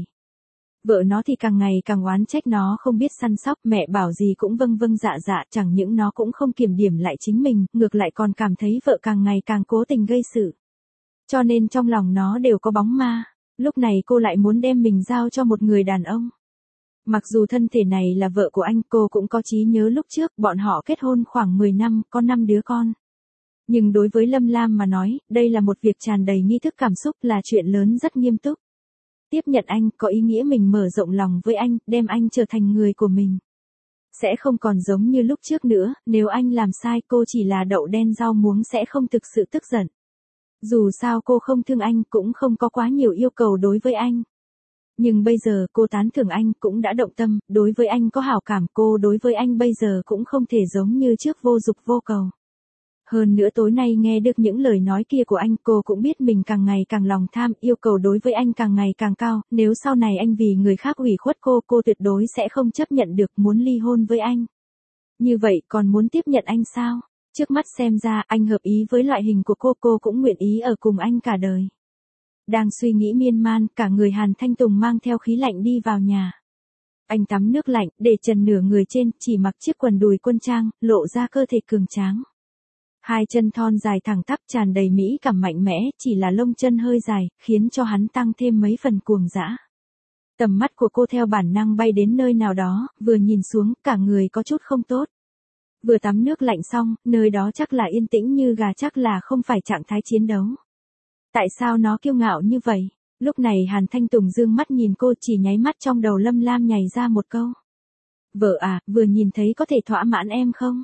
Speaker 1: Vợ nó thì càng ngày càng oán trách nó không biết săn sóc, mẹ bảo gì cũng vâng vâng dạ dạ, chẳng những nó cũng không kiểm điểm lại chính mình, ngược lại còn cảm thấy vợ càng ngày càng cố tình gây sự. Cho nên trong lòng nó đều có bóng ma, lúc này cô lại muốn đem mình giao cho một người đàn ông. Mặc dù thân thể này là vợ của anh, cô cũng có trí nhớ lúc trước, bọn họ kết hôn khoảng 10 năm, có 5 đứa con. Nhưng đối với Lâm Lam mà nói, đây là một việc tràn đầy nghi thức cảm xúc, là chuyện lớn rất nghiêm túc. Tiếp nhận anh, có ý nghĩa mình mở rộng lòng với anh, đem anh trở thành người của mình. Sẽ không còn giống như lúc trước nữa, nếu anh làm sai cô chỉ là đậu đen rau muống sẽ không thực sự tức giận. Dù sao cô không thương anh, cũng không có quá nhiều yêu cầu đối với anh. Nhưng bây giờ cô tán thưởng anh, cũng đã động tâm, đối với anh có hảo cảm, cô đối với anh bây giờ cũng không thể giống như trước vô dục vô cầu. Hơn nữa tối nay nghe được những lời nói kia của anh, cô cũng biết mình càng ngày càng lòng tham, yêu cầu đối với anh càng ngày càng cao, nếu sau này anh vì người khác ủy khuất cô tuyệt đối sẽ không chấp nhận được, muốn ly hôn với anh. Như vậy còn muốn tiếp nhận anh sao? Trước mắt xem ra anh hợp ý với loại hình của cô cũng nguyện ý ở cùng anh cả đời. Đang suy nghĩ miên man, cả người Hàn Thanh Tùng mang theo khí lạnh đi vào nhà. Anh tắm nước lạnh, để trần nửa người trên, chỉ mặc chiếc quần đùi quân trang, lộ ra cơ thể cường tráng. 2 chân thon dài thẳng tắp tràn đầy mỹ cảm mạnh mẽ, chỉ là lông chân hơi dài, khiến cho hắn tăng thêm mấy phần cuồng dã. Tầm mắt của cô theo bản năng bay đến nơi nào đó, vừa nhìn xuống, cả người có chút không tốt. Vừa tắm nước lạnh xong, nơi đó chắc là yên tĩnh như gà, chắc là không phải trạng thái chiến đấu. Tại sao nó kiêu ngạo như vậy? Lúc này Hàn Thanh Tùng dương mắt nhìn cô, chỉ nháy mắt trong đầu Lâm Lam nhảy ra một câu. Vợ à, vừa nhìn thấy có thể thỏa mãn em không?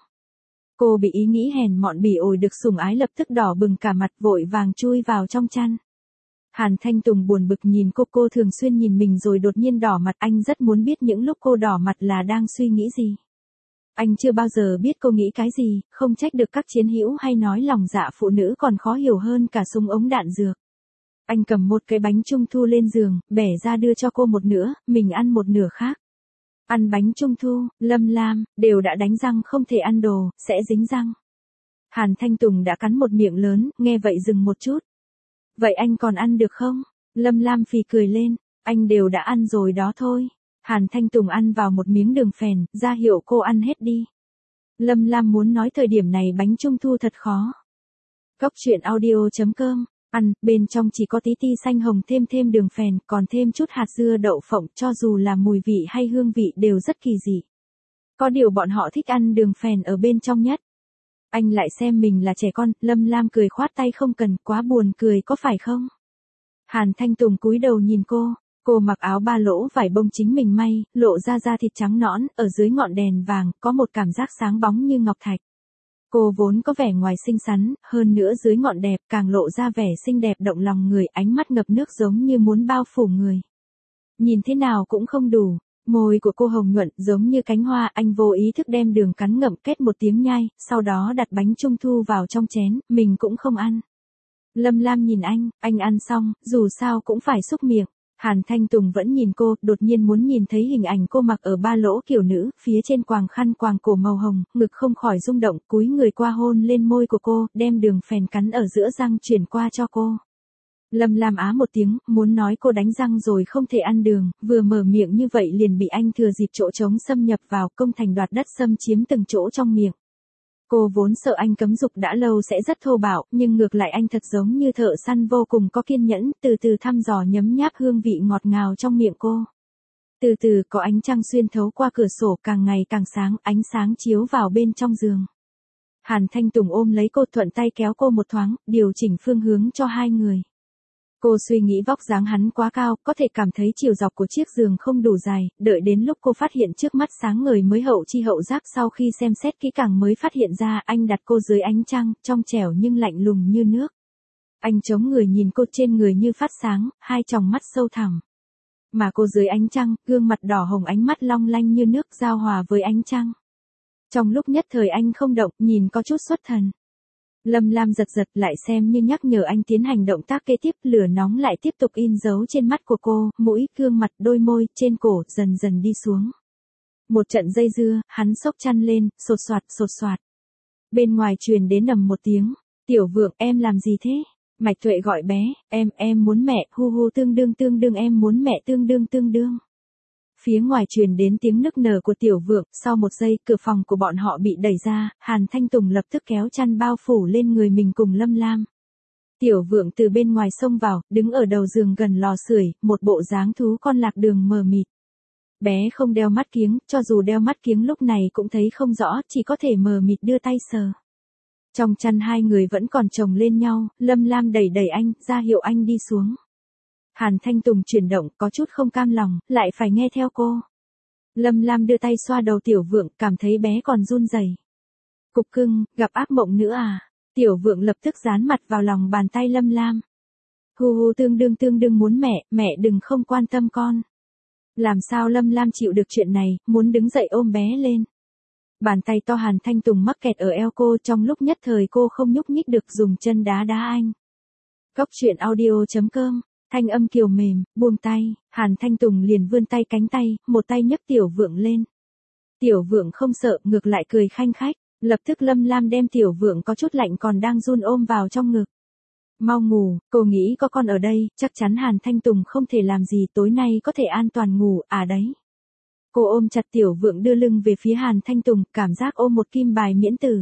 Speaker 1: Cô bị ý nghĩ hèn mọn bỉ ổi được sủng ái lập tức đỏ bừng cả mặt, vội vàng chui vào trong chăn. Hàn Thanh Tùng buồn bực nhìn cô thường xuyên nhìn mình rồi đột nhiên đỏ mặt, anh rất muốn biết những lúc cô đỏ mặt là đang suy nghĩ gì. Anh chưa bao giờ biết cô nghĩ cái gì, không trách được các chiến hữu hay nói lòng dạ phụ nữ còn khó hiểu hơn cả súng ống đạn dược. Anh cầm một cái bánh trung thu lên giường, bẻ ra đưa cho cô một nửa, mình ăn một nửa khác. Ăn bánh trung thu, Lâm Lam, đều đã đánh răng không thể ăn đồ, sẽ dính răng. Hàn Thanh Tùng đã cắn một miệng lớn, nghe vậy dừng một chút. Vậy anh còn ăn được không? Lâm Lam phì cười lên, anh đều đã ăn rồi đó thôi. Hàn Thanh Tùng ăn vào một miếng đường phèn, ra hiệu cô ăn hết đi. Lâm Lam muốn nói thời điểm này bánh trung thu thật khó. Cốc truyện audio.com, ăn, bên trong chỉ có tí ti xanh hồng thêm đường phèn, còn thêm chút hạt dưa đậu phộng, cho dù là mùi vị hay hương vị đều rất kỳ dị. Có điều bọn họ thích ăn đường phèn ở bên trong nhất. Anh lại xem mình là trẻ con, Lâm Lam cười khoát tay không cần, quá buồn cười có phải không? Hàn Thanh Tùng cúi đầu nhìn cô mặc áo ba lỗ vải bông chính mình may, lộ ra da thịt trắng nõn, ở dưới ngọn đèn vàng, có một cảm giác sáng bóng như ngọc thạch. Cô vốn có vẻ ngoài xinh xắn, hơn nữa dưới ngọn đẹp càng lộ ra vẻ xinh đẹp động lòng người, ánh mắt ngập nước giống như muốn bao phủ người. Nhìn thế nào cũng không đủ. Môi của cô hồng nhuận giống như cánh hoa, anh vô ý thức đem đường cắn ngậm kết một tiếng nhai, sau đó đặt bánh trung thu vào trong chén, mình cũng không ăn. Lâm Lam nhìn anh ăn xong, dù sao cũng phải xúc miệng. Hàn Thanh Tùng vẫn nhìn cô, đột nhiên muốn nhìn thấy hình ảnh cô mặc ở ba lỗ kiểu nữ, phía trên quàng khăn quàng cổ màu hồng, ngực không khỏi rung động, cúi người qua hôn lên môi của cô, đem đường phèn cắn ở giữa răng chuyển qua cho cô. Lâm Lam á một tiếng, muốn nói cô đánh răng rồi không thể ăn đường, vừa mở miệng như vậy liền bị anh thừa dịp chỗ trống xâm nhập vào, công thành đoạt đất xâm chiếm từng chỗ trong miệng. Cô vốn sợ anh cấm dục đã lâu sẽ rất thô bạo, nhưng ngược lại anh thật giống như thợ săn vô cùng có kiên nhẫn, từ từ thăm dò nhấm nháp hương vị ngọt ngào trong miệng cô. Từ từ có ánh trăng xuyên thấu qua cửa sổ càng ngày càng sáng, ánh sáng chiếu vào bên trong giường. Hàn Thanh Tùng ôm lấy cô thuận tay kéo cô một thoáng, điều chỉnh phương hướng cho hai người. Cô suy nghĩ vóc dáng hắn quá cao, có thể cảm thấy chiều dọc của chiếc giường không đủ dài, đợi đến lúc cô phát hiện trước mắt sáng ngời mới hậu chi hậu giác, sau khi xem xét kỹ càng mới phát hiện ra anh đặt cô dưới ánh trăng, trong trẻo nhưng lạnh lùng như nước. Anh chống người nhìn cô trên người như phát sáng, hai tròng mắt sâu thẳm. Mà cô dưới ánh trăng, gương mặt đỏ hồng ánh mắt long lanh như nước giao hòa với ánh trăng. Trong lúc nhất thời anh không động, nhìn có chút xuất thần. Lâm Lam giật lại xem như nhắc nhở anh tiến hành động tác kế tiếp, lửa nóng lại tiếp tục in dấu trên mắt của cô, mũi, gương mặt, đôi môi, trên cổ, dần dần đi xuống. Một trận dây dưa, hắn xốc chăn lên, sột soạt. Bên ngoài truyền đến ầm một tiếng, Tiểu Vượng, em làm gì thế? Mạch Tuệ gọi bé, em muốn mẹ, hu tương đương em muốn mẹ tương đương. Phía ngoài truyền đến tiếng nức nở của Tiểu Vượng, sau một giây, cửa phòng của bọn họ bị đẩy ra, Hàn Thanh Tùng lập tức kéo chăn bao phủ lên người mình cùng Lâm Lam. Tiểu Vượng từ bên ngoài xông vào, đứng ở đầu giường gần lò sưởi, một bộ dáng thú con lạc đường mờ mịt. Bé không đeo mắt kiếng, cho dù đeo mắt kiếng lúc này cũng thấy không rõ, chỉ có thể mờ mịt đưa tay sờ. Trong chăn hai người vẫn còn chồng lên nhau, Lâm Lam đẩy anh, ra hiệu anh đi xuống. Hàn Thanh Tùng chuyển động, có chút không cam lòng, lại phải nghe theo cô. Lâm Lam đưa tay xoa đầu Tiểu Vượng, cảm thấy bé còn run rẩy. Cục cưng, gặp ác mộng nữa à? Tiểu Vượng lập tức dán mặt vào lòng bàn tay Lâm Lam. Hu tương đương muốn mẹ đừng không quan tâm con. Làm sao Lâm Lam chịu được chuyện này, muốn đứng dậy ôm bé lên. Bàn tay to Hàn Thanh Tùng mắc kẹt ở eo cô, trong lúc nhất thời cô không nhúc nhích được, dùng chân đá anh. Cốc truyện audio.com, thanh âm kiều mềm, buông tay, Hàn Thanh Tùng liền vươn tay cánh tay, một tay nhấc Tiểu Vượng lên. Tiểu Vượng không sợ, ngược lại cười khanh khách, lập tức Lâm Lam đem Tiểu Vượng có chút lạnh còn đang run ôm vào trong ngực. Mau ngủ, cô nghĩ có con ở đây, chắc chắn Hàn Thanh Tùng không thể làm gì, tối nay có thể an toàn ngủ, à đấy. Cô ôm chặt Tiểu Vượng đưa lưng về phía Hàn Thanh Tùng, cảm giác ôm một kim bài miễn tử.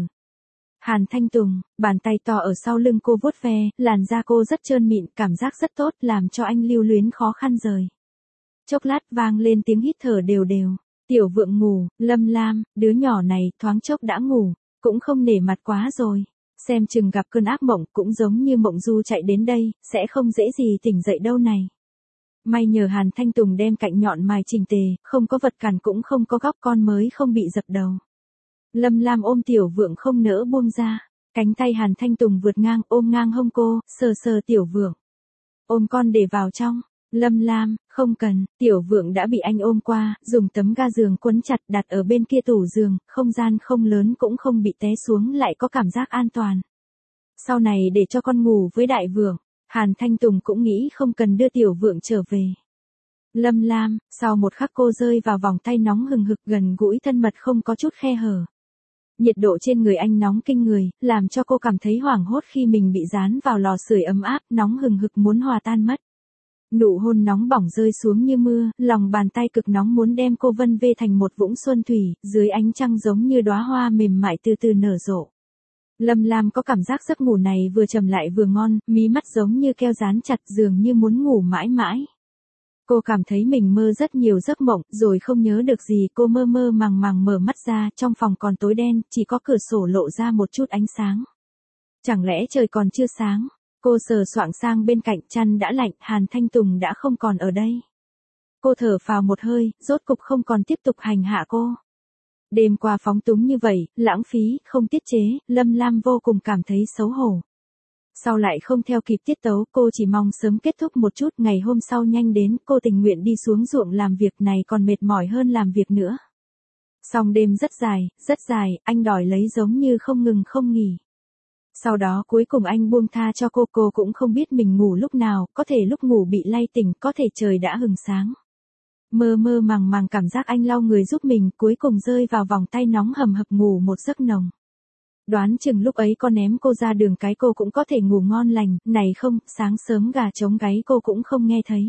Speaker 1: Hàn Thanh Tùng, bàn tay to ở sau lưng cô vuốt ve, làn da cô rất trơn mịn, cảm giác rất tốt, làm cho anh lưu luyến khó khăn rời. Chốc lát vang lên tiếng hít thở đều. Tiểu Vượng ngủ, Lâm Lam, đứa nhỏ này thoáng chốc đã ngủ, cũng không nể mặt quá rồi. Xem chừng gặp cơn ác mộng, cũng giống như mộng du chạy đến đây, sẽ không dễ gì tỉnh dậy đâu này. May nhờ Hàn Thanh Tùng đem cạnh nhọn mài chỉnh tề, không có vật cản cũng không có góc con mới không bị dập đầu. Lâm Lam ôm Tiểu Vượng không nỡ buông ra, cánh tay Hàn Thanh Tùng vượt ngang ôm ngang hông cô, sờ Tiểu Vượng. ôm con để vào trong. Lâm Lam, không cần, Tiểu Vượng đã bị anh ôm qua, dùng tấm ga giường quấn chặt đặt ở bên kia tủ giường, không gian không lớn cũng không bị té xuống lại có cảm giác an toàn. Sau này để cho con ngủ với Đại Vượng, Hàn Thanh Tùng cũng nghĩ không cần đưa Tiểu Vượng trở về. Lâm Lam, sau một khắc cô rơi vào vòng tay nóng hừng hực gần gũi thân mật không có chút khe hở. Nhiệt độ trên người anh nóng kinh người, làm cho cô cảm thấy hoảng hốt khi mình bị dán vào lò sưởi ấm áp, nóng hừng hực muốn hòa tan mất. Nụ hôn nóng bỏng rơi xuống như mưa, lòng bàn tay cực nóng muốn đem cô vân vê thành một vũng xuân thủy, dưới ánh trăng giống như đóa hoa mềm mại từ từ nở rộ. Lâm Lam có cảm giác giấc ngủ này vừa trầm lại vừa ngon, mí mắt giống như keo dán chặt dường như muốn ngủ mãi mãi. Cô cảm thấy mình mơ rất nhiều giấc mộng, rồi không nhớ được gì, cô mơ mơ màng màng mở mắt ra, trong phòng còn tối đen, chỉ có cửa sổ lộ ra một chút ánh sáng. Chẳng lẽ trời còn chưa sáng? Cô sờ soạng sang bên cạnh, chăn đã lạnh, Hàn Thanh Tùng đã không còn ở đây. Cô thở phào một hơi, rốt cục không còn tiếp tục hành hạ cô. Đêm qua phóng túng như vậy, lãng phí, không tiết chế, Lâm Lam vô cùng cảm thấy xấu hổ. Sau lại không theo kịp tiết tấu, cô chỉ mong sớm kết thúc một chút, ngày hôm sau nhanh đến, cô tình nguyện đi xuống ruộng làm việc này còn mệt mỏi hơn làm việc nữa. Song đêm rất dài, anh đòi lấy giống như không ngừng không nghỉ. Sau đó cuối cùng anh buông tha cho cô cũng không biết mình ngủ lúc nào, có thể lúc ngủ bị lay tỉnh, có thể trời đã hừng sáng. Mơ mơ màng màng cảm giác anh lau người giúp mình, cuối cùng rơi vào vòng tay nóng hầm hập ngủ một giấc nồng. Đoán chừng lúc ấy con ném cô ra đường cái cô cũng có thể ngủ ngon lành, này không, sáng sớm gà trống gáy cô cũng không nghe thấy.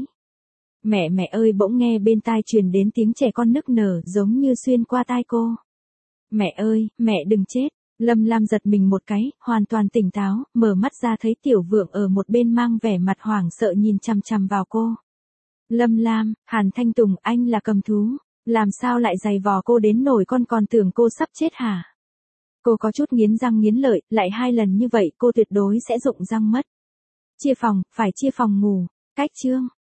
Speaker 1: Mẹ ơi, bỗng nghe bên tai truyền đến tiếng trẻ con nức nở giống như xuyên qua tai cô. Mẹ ơi, mẹ đừng chết. Lâm Lam giật mình một cái, hoàn toàn tỉnh táo, mở mắt ra thấy Tiểu Vượng ở một bên mang vẻ mặt hoảng sợ nhìn chằm chằm vào cô. Lâm Lam, Hàn Thanh Tùng, anh là cầm thú, làm sao lại giày vò cô đến nổi, con còn tưởng cô sắp chết hả? Cô có chút nghiến răng nghiến lợi, lại 2 lần như vậy cô tuyệt đối sẽ rụng răng mất. Chia phòng, phải chia phòng ngủ, cách chương.